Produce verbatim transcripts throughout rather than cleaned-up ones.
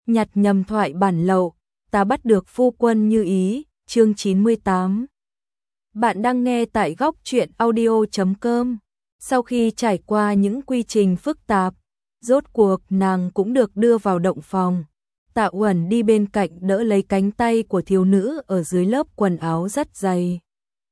nhặt nhầm thoại bản lậu, ta bắt được phu quân như ý, chương chín mươi tám. Bạn đang nghe tại góc truyện audio chấm com. Sau khi trải qua những quy trình phức tạp, rốt cuộc nàng cũng được đưa vào động phòng. Tạ Uẩn đi bên cạnh đỡ lấy cánh tay của thiếu nữ ở dưới lớp quần áo rất dày.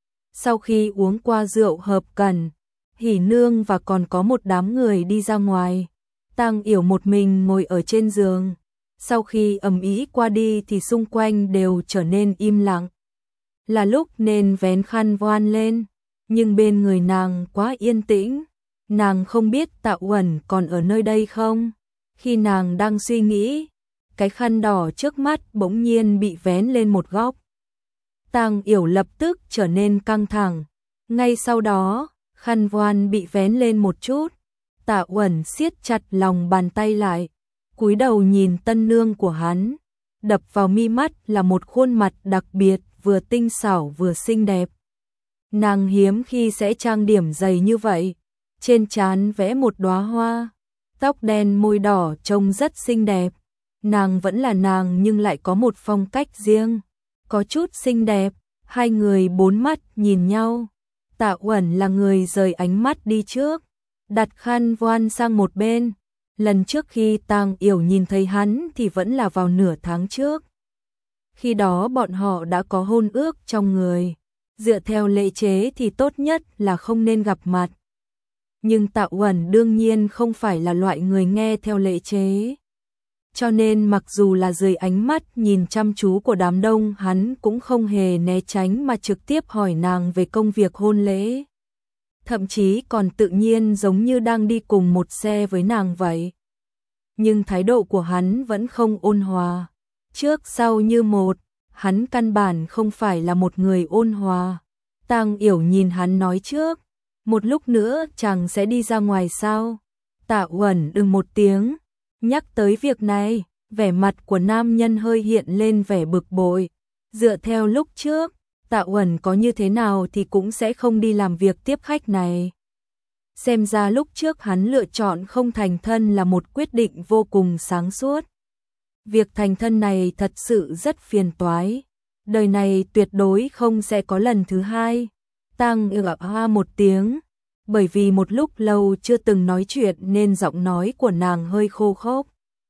Sau khi uống qua rượu hợp cần, Hỉ Nương và còn có một đám người đi ra ngoài. Tang Yểu một mình ngồi ở trên giường. Sau khi ầm ĩ qua đi thì xung quanh đều trở nên im lặng. Là lúc nên vén khăn voan lên, nhưng bên người nàng quá yên tĩnh. Nàng không biết Tạ Uẩn còn ở nơi đây không. Khi nàng đang suy nghĩ, cái khăn đỏ trước mắt bỗng nhiên bị vén lên một góc. Tang Yểu lập tức trở nên căng thẳng. Ngay sau đó, khăn voan bị vén lên một chút. Tạ Uẩn siết chặt lòng bàn tay lại, cúi đầu nhìn tân nương của hắn. Đập vào mi mắt là một khuôn mặt đặc biệt, vừa tinh xảo vừa xinh đẹp. Nàng hiếm khi sẽ trang điểm dày như vậy. Trên trán vẽ một đóa hoa, tóc đen môi đỏ trông rất xinh đẹp. Nàng vẫn là nàng nhưng lại có một phong cách riêng, có chút xinh đẹp. Hai người bốn mắt nhìn nhau. Tạ Uẩn là người rời ánh mắt đi trước, đặt khăn voan sang một bên. Lần trước khi Tang Yểu nhìn thấy hắn thì vẫn là vào nửa tháng trước. Khi đó bọn họ đã có hôn ước trong người. Dựa theo lễ chế thì tốt nhất là không nên gặp mặt. Nhưng Tạ Uẩn đương nhiên không phải là loại người nghe theo lễ chế. Cho nên mặc dù là dưới ánh mắt nhìn chăm chú của đám đông, hắn cũng không hề né tránh mà trực tiếp hỏi nàng về công việc hôn lễ. Thậm chí còn tự nhiên giống như đang đi cùng một xe với nàng vậy. Nhưng thái độ của hắn vẫn không ôn hòa. Trước sau như một, hắn căn bản không phải là một người ôn hòa. Tang Yểu nhìn hắn nói trước, một lúc nữa chàng sẽ đi ra ngoài sao? Tạ Uẩn đừng một tiếng. Nhắc tới việc này, vẻ mặt của nam nhân hơi hiện lên vẻ bực bội. Dựa theo lúc trước, Tạ Uẩn có như thế nào thì cũng sẽ không đi làm việc tiếp khách này. Xem ra lúc trước hắn lựa chọn không thành thân là một quyết định vô cùng sáng suốt. Việc thành thân này thật sự rất phiền toái. Đời này tuyệt đối không sẽ có lần thứ hai. Tang Yểu hoa một tiếng. Bởi vì một lúc lâu chưa từng nói chuyện nên giọng nói của nàng hơi khô khốc.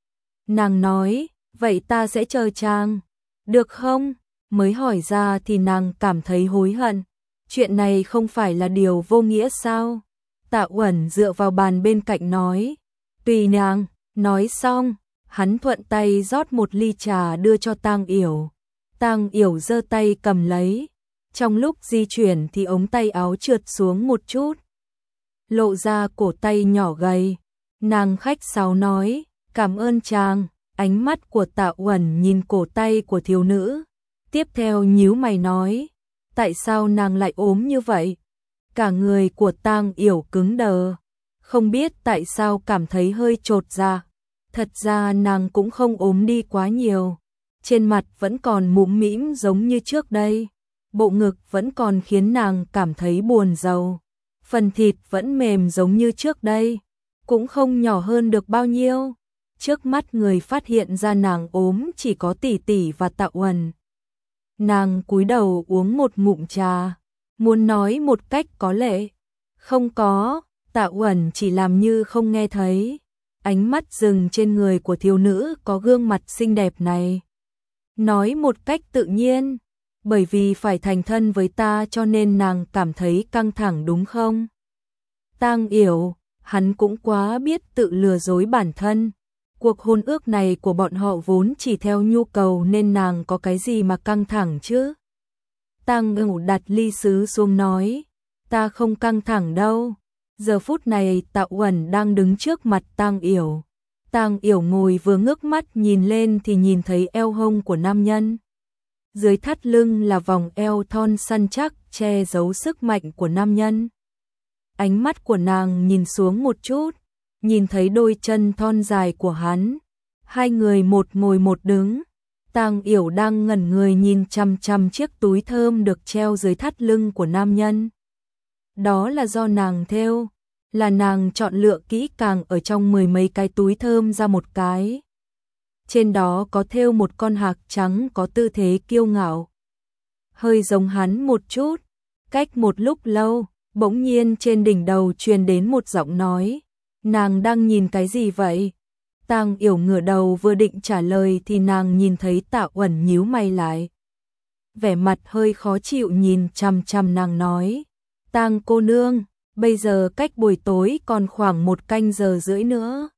Nàng nói, vậy ta sẽ chờ chàng, được không? Mới hỏi ra thì nàng cảm thấy hối hận. Chuyện này không phải là điều vô nghĩa sao? Tạ Uẩn dựa vào bàn bên cạnh nói, tùy nàng. Nói xong, hắn thuận tay rót một ly trà đưa cho Tang Yểu. Tang Yểu giơ tay cầm lấy. Trong lúc di chuyển thì ống tay áo trượt xuống một chút, lộ ra cổ tay nhỏ gầy. Nàng khách sáo nói, cảm ơn chàng. Ánh mắt của Tạ Uẩn nhìn cổ tay của thiếu nữ, tiếp theo nhíu mày nói, tại sao nàng lại ốm như vậy? Cả người của Tang Yểu cứng đờ, không biết tại sao cảm thấy hơi chột dạ. Thật ra nàng cũng không ốm đi quá nhiều, trên mặt vẫn còn mũm mĩm giống như trước đây, bộ ngực vẫn còn khiến nàng cảm thấy buồn rầu. Phần thịt vẫn mềm giống như trước đây, cũng không nhỏ hơn được bao nhiêu. Trước mắt người phát hiện ra nàng ốm chỉ có tỷ tỷ và Tạ Uẩn. Nàng cúi đầu uống một ngụm trà, muốn nói một cách có lệ. Không có, Tạ Uẩn chỉ làm như không nghe thấy. Ánh mắt dừng trên người của thiếu nữ có gương mặt xinh đẹp này. Nói một cách tự nhiên, bởi vì phải thành thân với ta cho nên nàng cảm thấy căng thẳng đúng không? Tang Yểu, hắn cũng quá biết tự lừa dối bản thân. Cuộc hôn ước này của bọn họ vốn chỉ theo nhu cầu nên nàng có cái gì mà căng thẳng chứ? Tang Yểu đặt ly sứ xuống nói, ta không căng thẳng đâu. Giờ phút này Tạ Uẩn đang đứng trước mặt Tang Yểu. Tang Yểu ngồi vừa ngước mắt nhìn lên thì nhìn thấy eo hông của nam nhân. Dưới thắt lưng là vòng eo thon săn chắc che giấu sức mạnh của nam nhân. Ánh mắt của nàng nhìn xuống một chút, nhìn thấy đôi chân thon dài của hắn. Hai người một ngồi một đứng. Tang Yểu đang ngẩn người nhìn chằm chằm chiếc túi thơm được treo dưới thắt lưng của nam nhân. Đó là do nàng thêu, là nàng chọn lựa kỹ càng ở trong mười mấy cái túi thơm ra một cái. trên đó có thêu một con hạc trắng có tư thế kiêu ngạo. Hơi giống hắn một chút, cách một lúc lâu, bỗng nhiên trên đỉnh đầu truyền đến một giọng nói, nàng đang nhìn cái gì vậy? Tang Yểu ngửa đầu vừa định trả lời thì nàng nhìn thấy Tạ Uẩn nhíu mày lại. Vẻ mặt hơi khó chịu nhìn chằm chằm nàng nói, Tang cô nương, bây giờ cách buổi tối còn khoảng một canh giờ rưỡi nữa.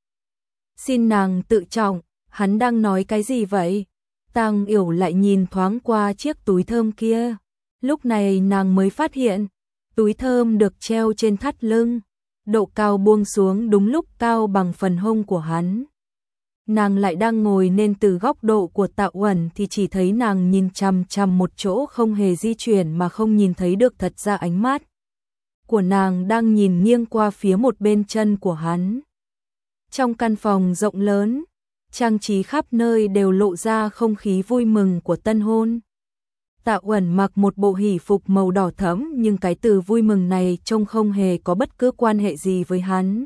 Xin nàng tự trọng, hắn đang nói cái gì vậy? Tang Yểu lại nhìn thoáng qua chiếc túi thơm kia. Lúc này nàng mới phát hiện, túi thơm được treo trên thắt lưng, độ cao buông xuống đúng lúc cao bằng phần hông của hắn. Nàng lại đang ngồi nên từ góc độ của Tạ Uẩn thì chỉ thấy nàng nhìn chằm chằm một chỗ không hề di chuyển mà không nhìn thấy được thật ra ánh mắt của nàng đang nhìn nghiêng qua phía một bên chân của hắn. Trong căn phòng rộng lớn, trang trí khắp nơi đều lộ ra không khí vui mừng của tân hôn. Tạ Uẩn mặc một bộ hỷ phục màu đỏ thẫm nhưng cái từ vui mừng này trông không hề có bất cứ quan hệ gì với hắn.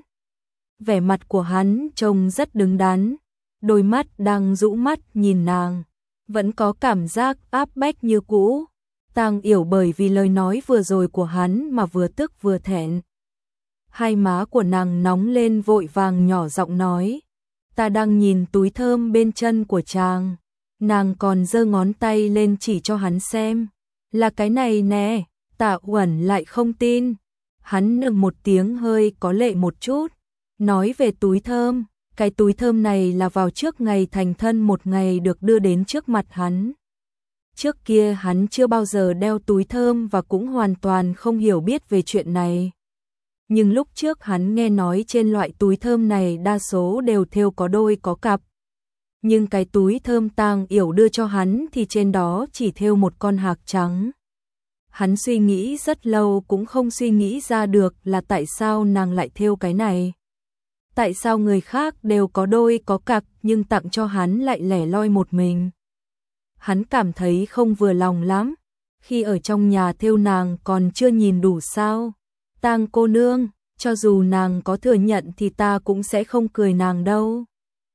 Vẻ mặt của hắn trông rất đứng đắn, đôi mắt đang rũ mắt nhìn nàng, vẫn có cảm giác áp bách như cũ. Tang Yểu bởi vì lời nói vừa rồi của hắn mà vừa tức vừa thẹn. Hai má của nàng nóng lên vội vàng nhỏ giọng nói, ta đang nhìn túi thơm bên chân của chàng. Nàng còn giơ ngón tay lên chỉ cho hắn xem, là cái này nè. Tạ Uẩn lại không tin, hắn nựng một tiếng hơi có lệ một chút, nói về túi thơm, cái túi thơm này là vào trước ngày thành thân một ngày được đưa đến trước mặt hắn. Trước kia hắn chưa bao giờ đeo túi thơm và cũng hoàn toàn không hiểu biết về chuyện này. Nhưng lúc trước hắn nghe nói trên loại túi thơm này đa số đều thêu có đôi có cặp. Nhưng cái túi thơm Tang Yểu đưa cho hắn thì trên đó chỉ thêu một con hạc trắng. Hắn suy nghĩ rất lâu cũng không suy nghĩ ra được là tại sao nàng lại thêu cái này. Tại sao người khác đều có đôi có cặp nhưng tặng cho hắn lại lẻ loi một mình. Hắn cảm thấy không vừa lòng lắm, khi ở trong nhà thêu nàng còn chưa nhìn đủ sao. Tang cô nương, cho dù nàng có thừa nhận thì ta cũng sẽ không cười nàng đâu.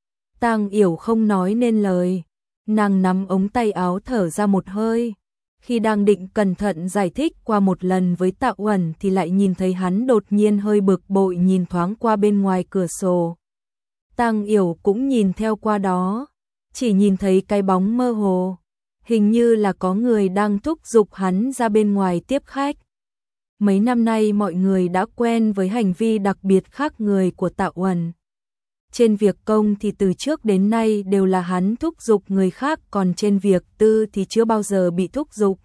Tang Yểu không nói nên lời, nàng nắm ống tay áo thở ra một hơi. Khi đang định cẩn thận giải thích qua một lần với Tạ Uẩn thì lại nhìn thấy hắn đột nhiên hơi bực bội nhìn thoáng qua bên ngoài cửa sổ. Tang Yểu cũng nhìn theo qua đó, chỉ nhìn thấy cái bóng mơ hồ, hình như là có người đang thúc giục hắn ra bên ngoài tiếp khách. Mấy năm nay mọi người đã quen với hành vi đặc biệt khác người của Tạ Uẩn. Trên việc công thì từ trước đến nay đều là hắn thúc giục người khác, còn trên việc tư thì chưa bao giờ bị thúc giục.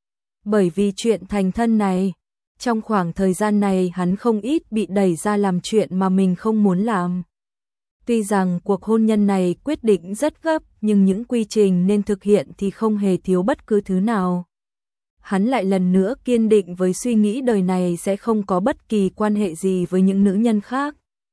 Bởi vì chuyện thành thân này, trong khoảng thời gian này hắn không ít bị đẩy ra làm chuyện mà mình không muốn làm. Tuy rằng cuộc hôn nhân này quyết định rất gấp, nhưng những quy trình nên thực hiện thì không hề thiếu bất cứ thứ nào. Hắn lại lần nữa kiên định với suy nghĩ đời này sẽ không có bất kỳ quan hệ gì với những nữ nhân khác.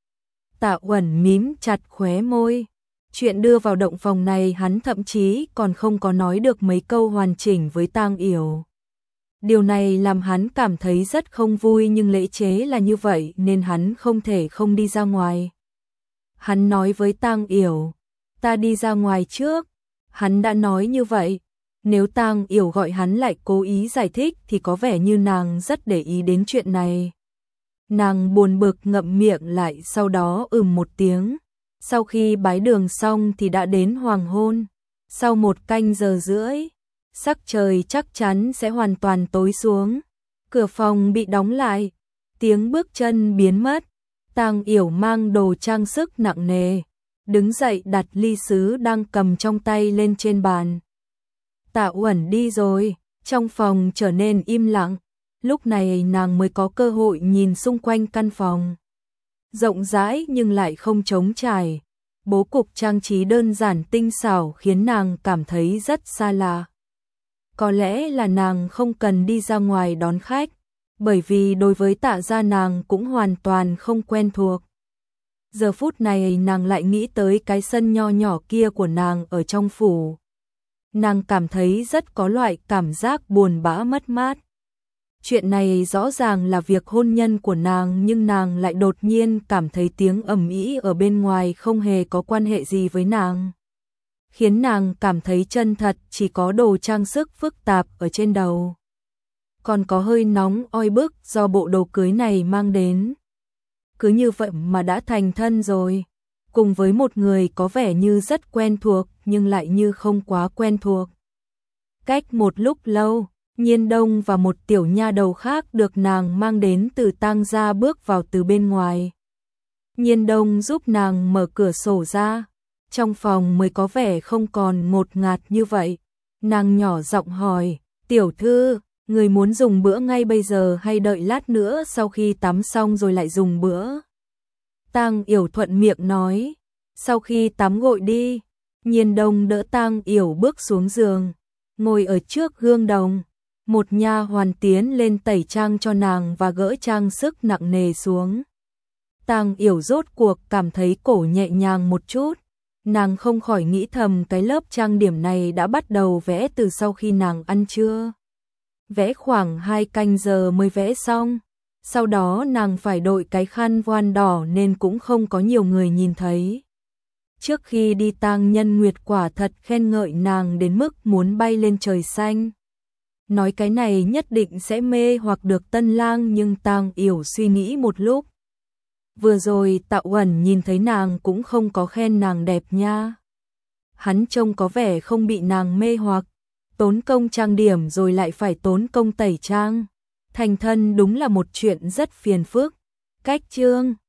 Tạ Uẩn mím chặt khóe môi. Chuyện đưa vào động phòng này hắn thậm chí còn không có nói được mấy câu hoàn chỉnh với Tang Yểu. Điều này làm hắn cảm thấy rất không vui, nhưng lễ chế là như vậy nên hắn không thể không đi ra ngoài. Hắn nói với Tang Yểu, ta đi ra ngoài trước. Hắn đã nói như vậy. Nếu Tang Yểu gọi hắn lại cố ý giải thích thì có vẻ như nàng rất để ý đến chuyện này. Nàng buồn bực ngậm miệng lại, sau đó ừm một tiếng. Sau khi bái đường xong thì đã đến hoàng hôn. Sau một canh giờ rưỡi, sắc trời chắc chắn sẽ hoàn toàn tối xuống. Cửa phòng bị đóng lại, tiếng bước chân biến mất. Tang Yểu mang đồ trang sức nặng nề, đứng dậy đặt ly sứ đang cầm trong tay lên trên bàn. Tạ Uẩn đi rồi, trong phòng trở nên im lặng. Lúc này nàng mới có cơ hội nhìn xung quanh căn phòng. Rộng rãi nhưng lại không trống trải. Bố cục trang trí đơn giản tinh xảo khiến nàng cảm thấy rất xa lạ. Có lẽ là nàng không cần đi ra ngoài đón khách, bởi vì đối với Tạ gia nàng cũng hoàn toàn không quen thuộc. Giờ phút này nàng lại nghĩ tới cái sân nho nhỏ kia của nàng ở trong phủ. Nàng cảm thấy rất có loại cảm giác buồn bã mất mát. Chuyện này rõ ràng là việc hôn nhân của nàng, nhưng nàng lại đột nhiên cảm thấy tiếng ầm ĩ ở bên ngoài không hề có quan hệ gì với nàng. khiến nàng cảm thấy chân thật chỉ có đồ trang sức phức tạp ở trên đầu. Còn có hơi nóng oi bức do bộ đồ cưới này mang đến. Cứ như vậy mà đã thành thân rồi, cùng với một người có vẻ như rất quen thuộc nhưng lại như không quá quen thuộc. Cách một lúc lâu, Nhiên Đông và một tiểu nha đầu khác được nàng mang đến từ Tang gia bước vào từ bên ngoài. Nhiên Đông giúp nàng mở cửa sổ ra, trong phòng mới có vẻ không còn ngột ngạt như vậy. Nàng nhỏ giọng hỏi, tiểu thư, người muốn dùng bữa ngay bây giờ hay đợi lát nữa sau khi tắm xong rồi lại dùng bữa? Tang Yểu thuận miệng nói, sau khi tắm gội đi. Nhiên Đông đỡ Tang Yểu bước xuống giường, ngồi ở trước gương đồng. Một nha hoàn tiến lên tẩy trang cho nàng và gỡ trang sức nặng nề xuống. Tang Yểu rốt cuộc cảm thấy cổ nhẹ nhàng một chút. Nàng không khỏi nghĩ thầm cái lớp trang điểm này đã bắt đầu vẽ từ sau khi nàng ăn trưa. Vẽ khoảng hai canh giờ mới vẽ xong. Sau đó nàng phải đội cái khăn voan đỏ nên cũng không có nhiều người nhìn thấy. Trước khi đi Tang Nhân Nguyệt quả thật khen ngợi nàng đến mức muốn bay lên trời xanh. Nói cái này nhất định sẽ mê hoặc được tân lang, nhưng Tang Yểu suy nghĩ một lúc. Vừa rồi Tạo Uẩn nhìn thấy nàng cũng không có khen nàng đẹp nha. Hắn trông có vẻ không bị nàng mê hoặc, tốn công trang điểm rồi lại phải tốn công tẩy trang. Thành thân đúng là một chuyện rất phiền phức. Cách chương